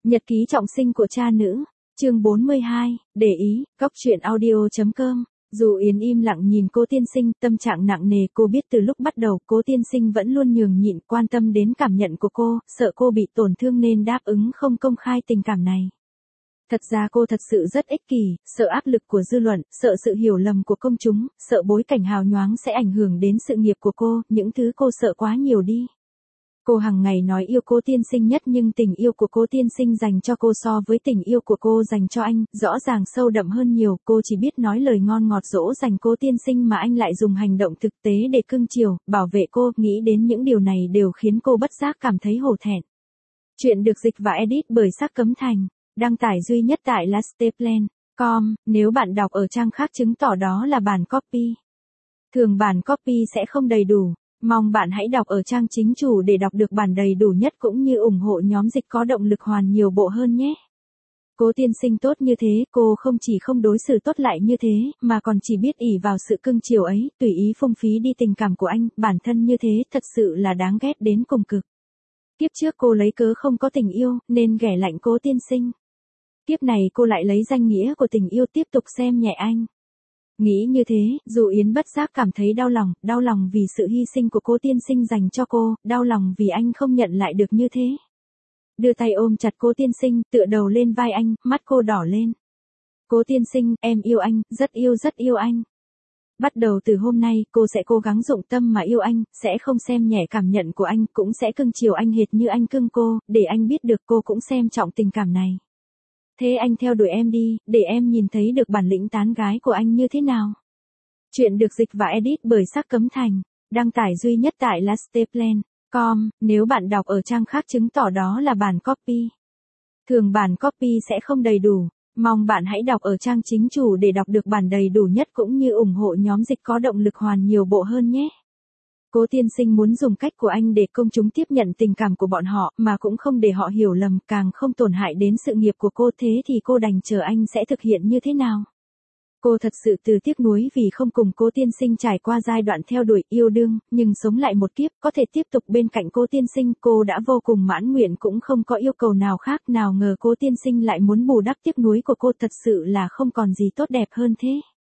Nhật ký trọng sinh của cha nữ, chương 42, để ý, góc truyện audio.com. Dù Yến im lặng nhìn Cố Tiên Sinh, tâm trạng nặng nề, cô biết từ lúc bắt đầu Cố Tiên Sinh vẫn luôn nhường nhịn, quan tâm đến cảm nhận của cô, sợ cô bị tổn thương nên đáp ứng không công khai tình cảm này. Thật ra cô thật sự rất ích kỷ, sợ áp lực của dư luận, sợ sự hiểu lầm của công chúng, sợ bối cảnh hào nhoáng sẽ ảnh hưởng đến sự nghiệp của cô, những thứ cô sợ quá nhiều đi. Cô hàng ngày nói yêu Cố Tiên Sinh nhất nhưng tình yêu của Cố Tiên Sinh dành cho cô so với tình yêu của cô dành cho anh, rõ ràng sâu đậm hơn nhiều. Cô chỉ biết nói lời ngon ngọt dỗ dành Cố Tiên Sinh mà anh lại dùng hành động thực tế để cưng chiều, bảo vệ cô. Nghĩ đến những điều này đều khiến cô bất giác cảm thấy hổ thẹn. Chuyện được dịch và edit bởi Sắc Cấm Thành, đăng tải duy nhất tại lasteplan.com. Nếu bạn đọc ở trang khác chứng tỏ đó là bản copy. Thường bản copy sẽ không đầy đủ. Mong bạn hãy đọc ở trang chính chủ để đọc được bản đầy đủ nhất cũng như ủng hộ nhóm dịch có động lực hoàn nhiều bộ hơn nhé. Cố Tiên Sinh tốt như thế, cô không chỉ không đối xử tốt lại như thế, mà còn chỉ biết ỷ vào sự cưng chiều ấy, tùy ý phung phí đi tình cảm của anh, bản thân như thế thật sự là đáng ghét đến cùng cực. Kiếp trước cô lấy cớ không có tình yêu, nên ghẻ lạnh Cố Tiên Sinh. Kiếp này cô lại lấy danh nghĩa của tình yêu tiếp tục xem nhẹ anh. Nghĩ như thế, dù Yến bất giác cảm thấy đau lòng vì sự hy sinh của Cố Tiên Sinh dành cho cô, đau lòng vì anh không nhận lại được như thế. Đưa tay ôm chặt Cố Tiên Sinh, tựa đầu lên vai anh, mắt cô đỏ lên. Cố Tiên Sinh, em yêu anh, rất yêu anh. Bắt đầu từ hôm nay, cô sẽ cố gắng dụng tâm mà yêu anh, sẽ không xem nhẹ cảm nhận của anh, cũng sẽ cưng chiều anh hệt như anh cưng cô, để anh biết được cô cũng xem trọng tình cảm này. Thế anh theo đuổi em đi, để em nhìn thấy được bản lĩnh tán gái của anh như thế nào. Chuyện được dịch và edit bởi Sắc Cấm Thành, đăng tải duy nhất tại lasteplan.com. Nếu bạn đọc ở trang khác chứng tỏ đó là bản copy. Thường bản copy sẽ không đầy đủ. Mong bạn hãy đọc ở trang chính chủ để đọc được bản đầy đủ nhất cũng như ủng hộ nhóm dịch có động lực hoàn nhiều bộ hơn nhé. Cố Tiên Sinh muốn dùng cách của anh để công chúng tiếp nhận tình cảm của bọn họ mà cũng không để họ hiểu lầm, càng không tổn hại đến sự nghiệp của cô, thế thì cô đành chờ anh sẽ thực hiện như thế nào. Cô thật sự từ tiếc nuối vì không cùng Cố Tiên Sinh trải qua giai đoạn theo đuổi yêu đương, nhưng sống lại một kiếp, có thể tiếp tục bên cạnh Cố Tiên Sinh, cô đã vô cùng mãn nguyện cũng không có yêu cầu nào khác. Nào ngờ Cố Tiên Sinh lại muốn bù đắp tiếc nuối của cô, thật sự là không còn gì tốt đẹp hơn thế.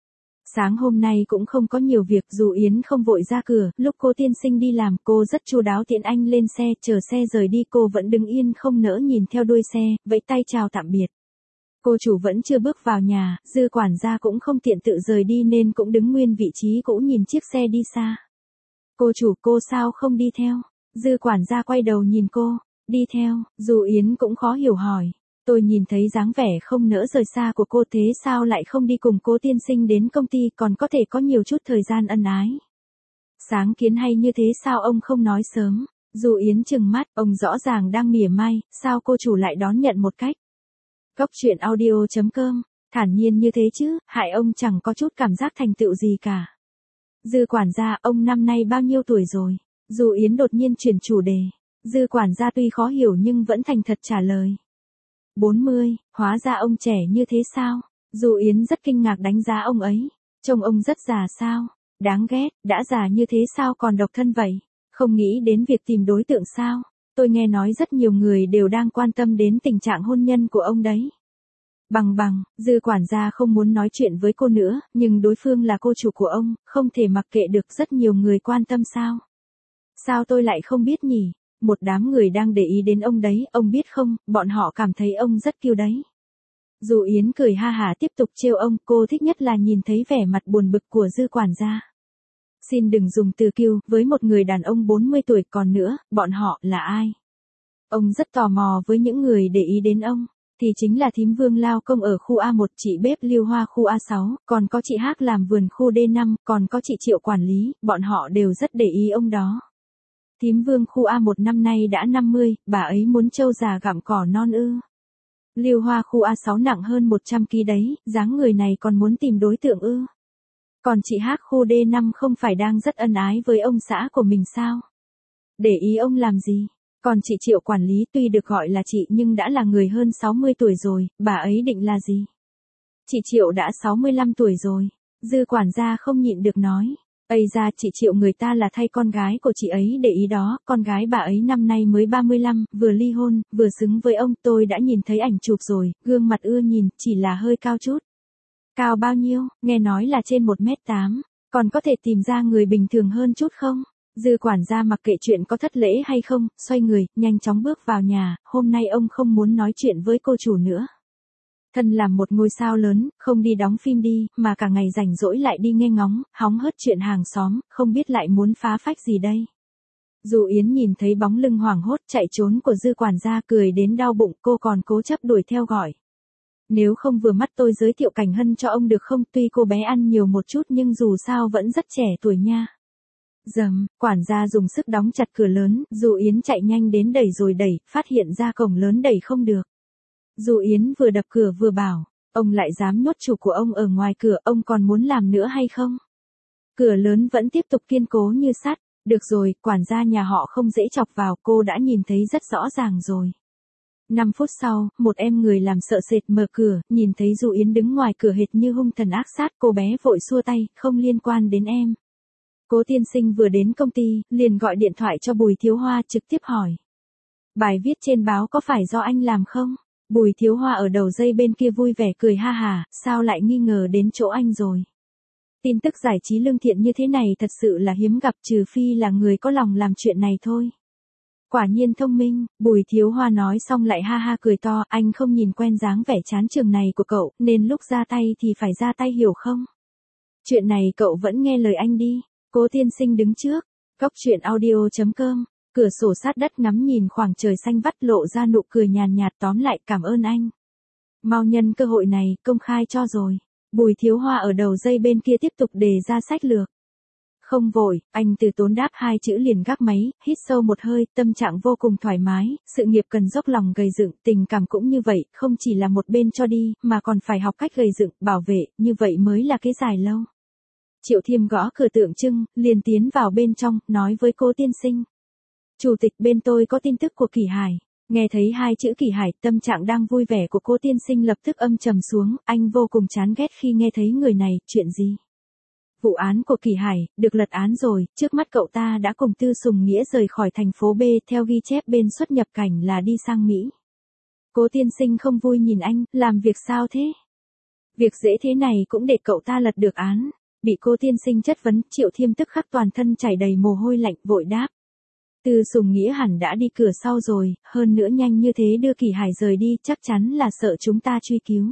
Sáng hôm nay cũng không có nhiều việc, dù Yến không vội ra cửa, lúc Cố Tiên Sinh đi làm, cô rất chu đáo tiễn anh lên xe, chờ xe rời đi cô vẫn đứng yên không nỡ nhìn theo đuôi xe, vẫy tay chào tạm biệt. Cô chủ vẫn chưa bước vào nhà, Dư quản gia cũng không tiện tự rời đi nên cũng đứng nguyên vị trí cũ nhìn chiếc xe đi xa. Cô chủ, cô sao không đi theo? Dư quản gia quay đầu nhìn cô, đi theo, dù Yến cũng khó hiểu hỏi. Tôi nhìn thấy dáng vẻ không nỡ rời xa của cô, thế sao lại không đi cùng Cố Tiên Sinh đến công ty, còn có thể có nhiều chút thời gian ân ái. Sáng kiến hay như thế sao ông không nói sớm? Dù Yến trừng mắt, ông rõ ràng đang mỉa mai, sao cô chủ lại đón nhận một cách. Góc truyện audio.com, thản nhiên như thế chứ, hại ông chẳng có chút cảm giác thành tựu gì cả. Dư quản gia, ông năm nay bao nhiêu tuổi rồi? Dù Yến đột nhiên chuyển chủ đề. Dư quản gia tuy khó hiểu nhưng vẫn thành thật trả lời. 40, hóa ra ông trẻ như thế sao? Dù Yến rất kinh ngạc đánh giá ông ấy. Trông ông rất già sao? Đáng ghét, đã già như thế sao còn độc thân vậy? Không nghĩ đến việc tìm đối tượng sao? Tôi nghe nói rất nhiều người đều đang quan tâm đến tình trạng hôn nhân của ông đấy. Dư quản gia không muốn nói chuyện với cô nữa, nhưng đối phương là cô chủ của ông, không thể mặc kệ được, rất nhiều người quan tâm sao? Sao tôi lại không biết nhỉ? Một đám người đang để ý đến ông đấy, ông biết không, bọn họ cảm thấy ông rất kiêu đấy. Dù Yến cười ha hả tiếp tục trêu ông, cô thích nhất là nhìn thấy vẻ mặt buồn bực của Dư quản gia. Xin đừng dùng từ kiêu với một người đàn ông 40 tuổi, còn nữa, bọn họ là ai? Ông rất tò mò với những người để ý đến ông, thì chính là thím Vương lao công ở khu A1, chị bếp Lưu Hoa khu A6, còn có chị Hác làm vườn khu D5, còn có chị Triệu quản lý, bọn họ đều rất để ý ông đó. Thím Vương khu A1 năm nay đã 50, bà ấy muốn trâu già gặm cỏ non ư? Lưu Hoa khu A6 nặng hơn 100 kg đấy, dáng người này còn muốn tìm đối tượng ư? Còn chị Hác khu D5 không phải đang rất ân ái với ông xã của mình sao? Để ý ông làm gì? Còn chị Triệu quản lý tuy được gọi là chị nhưng đã là người hơn 60 tuổi rồi, bà ấy định là gì? Chị Triệu đã 65 tuổi rồi. Dư quản gia không nhịn được nói. Ây ra chị Triệu người ta là thay con gái của chị ấy để ý đó, con gái bà ấy năm nay mới 35, vừa ly hôn, vừa xứng với ông, tôi đã nhìn thấy ảnh chụp rồi, gương mặt ưa nhìn, chỉ là hơi cao chút. Cao bao nhiêu, nghe nói là trên 1m8, còn có thể tìm ra người bình thường hơn chút không? Dư quản gia mặc kệ chuyện có thất lễ hay không, xoay người, nhanh chóng bước vào nhà, hôm nay ông không muốn nói chuyện với cô chủ nữa. Thân làm một ngôi sao lớn, không đi đóng phim đi, mà cả ngày rảnh rỗi lại đi nghe ngóng, hóng hớt chuyện hàng xóm, không biết lại muốn phá phách gì đây. Dù Yến nhìn thấy bóng lưng hoảng hốt chạy trốn của Dư quản gia cười đến đau bụng, cô còn cố chấp đuổi theo gọi. Nếu không vừa mắt tôi giới thiệu Cảnh Hân cho ông được không, tuy cô bé ăn nhiều một chút nhưng dù sao vẫn rất trẻ tuổi nha. Dầm, quản gia dùng sức đóng chặt cửa lớn, Dù Yến chạy nhanh đến đẩy rồi đẩy, phát hiện ra cổng lớn đẩy không được. Dù Yến vừa đập cửa vừa bảo, ông lại dám nhốt chủ của ông ở ngoài cửa, ông còn muốn làm nữa hay không? Cửa lớn vẫn tiếp tục kiên cố như sắt, được rồi, quản gia nhà họ không dễ chọc vào, cô đã nhìn thấy rất rõ ràng rồi. 5 phút sau, một em người làm sợ sệt mở cửa, nhìn thấy Dù Yến đứng ngoài cửa hệt như hung thần ác sát, cô bé vội xua tay, không liên quan đến em. Cố tiên sinh vừa đến công ty, liền gọi điện thoại cho Bùi Thiếu Hoa trực tiếp hỏi. Bài viết trên báo có phải do anh làm không? Bùi Thiếu Hoa ở đầu dây bên kia vui vẻ cười ha hà, sao lại nghi ngờ đến chỗ anh rồi? Tin tức giải trí lương thiện như thế này thật sự là hiếm gặp, trừ phi là người có lòng làm chuyện này thôi. Quả nhiên thông minh, Bùi Thiếu Hoa nói xong lại ha ha cười to, anh không nhìn quen dáng vẻ chán trường này của cậu, nên lúc ra tay thì phải ra tay hiểu không? Chuyện này cậu vẫn nghe lời anh đi. Cố tiên sinh đứng trước, góc chuyện audio.com, cửa sổ sát đất ngắm nhìn khoảng trời xanh vắt lộ ra nụ cười nhàn nhạt, tóm lại cảm ơn anh. Mau nhân cơ hội này, công khai cho rồi. Bùi Thiếu Hoa ở đầu dây bên kia tiếp tục đề ra sách lược. Không vội, anh từ tốn đáp 2 chữ liền gác máy, hít sâu một hơi, tâm trạng vô cùng thoải mái, sự nghiệp cần dốc lòng gầy dựng, tình cảm cũng như vậy, không chỉ là một bên cho đi, mà còn phải học cách gầy dựng, bảo vệ, như vậy mới là cái dài lâu. Triệu Thiêm gõ cửa tượng trưng, liền tiến vào bên trong, nói với cô tiên sinh. Chủ tịch, bên tôi có tin tức của Kỷ Hải. Nghe thấy 2 chữ Kỷ Hải, tâm trạng đang vui vẻ của cô tiên sinh lập tức âm trầm xuống, anh vô cùng chán ghét khi nghe thấy người này, chuyện gì? Vụ án của Kỷ Hải, được lật án rồi, trước mắt cậu ta đã cùng Tư Sùng Nghĩa rời khỏi thành phố B, theo ghi chép bên xuất nhập cảnh là đi sang Mỹ. Cố tiên sinh không vui nhìn anh, làm việc sao thế? Việc dễ thế này cũng để cậu ta lật được án. Bị cô tiên sinh chất vấn, Triệu Thiêm tức khắc toàn thân chảy đầy mồ hôi lạnh, vội đáp. Tư Sùng Nghĩa hẳn đã đi cửa sau rồi, hơn nữa nhanh như thế đưa Kỷ Hải rời đi, chắc chắn là sợ chúng ta truy cứu.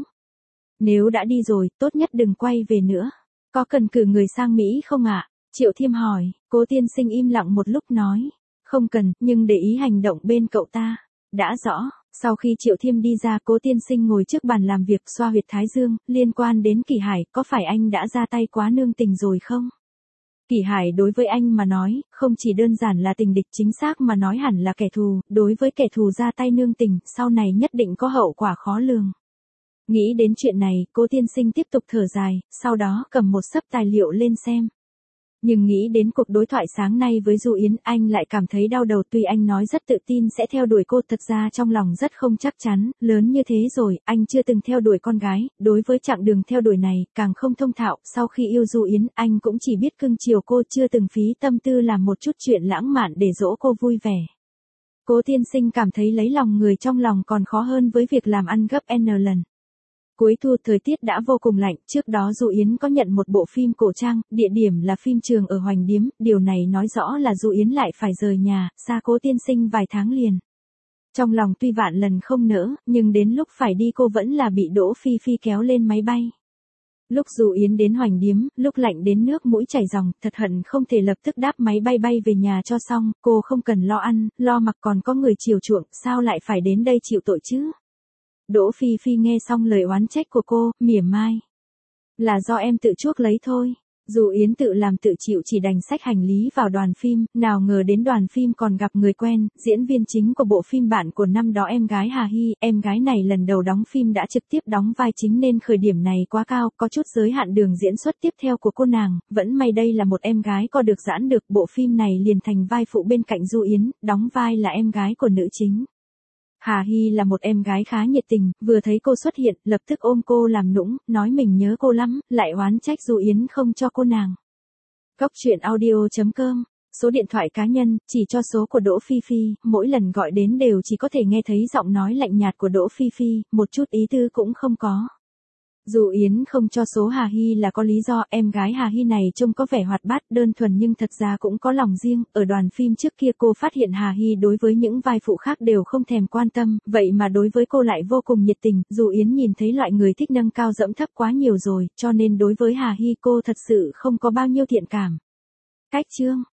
Nếu đã đi rồi, tốt nhất đừng quay về nữa. Có cần cử người sang Mỹ không ạ? Triệu Thiêm hỏi, cố tiên sinh im lặng một lúc nói. Không cần, nhưng để ý hành động bên cậu ta. Đã rõ. Sau khi Triệu Thiêm đi ra, cố tiên sinh ngồi trước bàn làm việc xoa huyệt thái dương, liên quan đến Kỷ Hải, có phải anh đã ra tay quá nương tình rồi không? Kỷ Hải đối với anh mà nói, không chỉ đơn giản là tình địch, chính xác mà nói hẳn là kẻ thù, đối với kẻ thù ra tay nương tình, sau này nhất định có hậu quả khó lường. Nghĩ đến chuyện này, cố tiên sinh tiếp tục thở dài, sau đó cầm một xấp tài liệu lên xem. Nhưng nghĩ đến cuộc đối thoại sáng nay với Du Yến, anh lại cảm thấy đau đầu, tuy anh nói rất tự tin sẽ theo đuổi cô, thật ra trong lòng rất không chắc chắn, lớn như thế rồi, anh chưa từng theo đuổi con gái, đối với chặng đường theo đuổi này, càng không thông thạo, sau khi yêu Du Yến, anh cũng chỉ biết cưng chiều cô, chưa từng phí tâm tư làm một chút chuyện lãng mạn để dỗ cô vui vẻ. Cố tiên sinh cảm thấy lấy lòng người trong lòng còn khó hơn với việc làm ăn gấp N lần. Cuối thu thời tiết đã vô cùng lạnh, trước đó Du Yến có nhận một bộ phim cổ trang, địa điểm là phim trường ở Hoành Điếm, điều này nói rõ là Du Yến lại phải rời nhà, xa cố tiên sinh vài tháng liền. Trong lòng tuy vạn lần không nỡ, nhưng đến lúc phải đi cô vẫn là bị Đỗ Phi Phi kéo lên máy bay. Lúc Du Yến đến Hoành Điếm, lúc lạnh đến nước mũi chảy ròng, thật hận không thể lập tức đáp máy bay bay về nhà cho xong, cô không cần lo ăn, lo mặc còn có người chiều chuộng, sao lại phải đến đây chịu tội chứ? Đỗ Phi Phi nghe xong lời oán trách của cô, mỉa mai. Là do em tự chuốc lấy thôi. Dù Yến tự làm tự chịu chỉ đành xách hành lý vào đoàn phim, nào ngờ đến đoàn phim còn gặp người quen, diễn viên chính của bộ phim bạn của năm đó em gái Hà Hy, em gái này lần đầu đóng phim đã trực tiếp đóng vai chính nên khởi điểm này quá cao, có chút giới hạn đường diễn xuất tiếp theo của cô nàng, vẫn may đây là một em gái có được giãn được, bộ phim này liền thành vai phụ bên cạnh Du Yến, đóng vai là em gái của nữ chính. Hà Hy là một em gái khá nhiệt tình, vừa thấy cô xuất hiện, lập tức ôm cô làm nũng, nói mình nhớ cô lắm, lại oán trách Du Yến không cho cô nàng. Cóc truyện audio.com, số điện thoại cá nhân, chỉ cho số của Đỗ Phi Phi, mỗi lần gọi đến đều chỉ có thể nghe thấy giọng nói lạnh nhạt của Đỗ Phi Phi, một chút ý tư cũng không có. Dù Yến không cho số Hà Hy là có lý do, em gái Hà Hy này trông có vẻ hoạt bát, đơn thuần nhưng thật ra cũng có lòng riêng, ở đoàn phim trước kia cô phát hiện Hà Hy đối với những vai phụ khác đều không thèm quan tâm, vậy mà đối với cô lại vô cùng nhiệt tình, dù Yến nhìn thấy loại người thích nâng cao dẫm thấp quá nhiều rồi, cho nên đối với Hà Hy cô thật sự không có bao nhiêu thiện cảm. Cách chương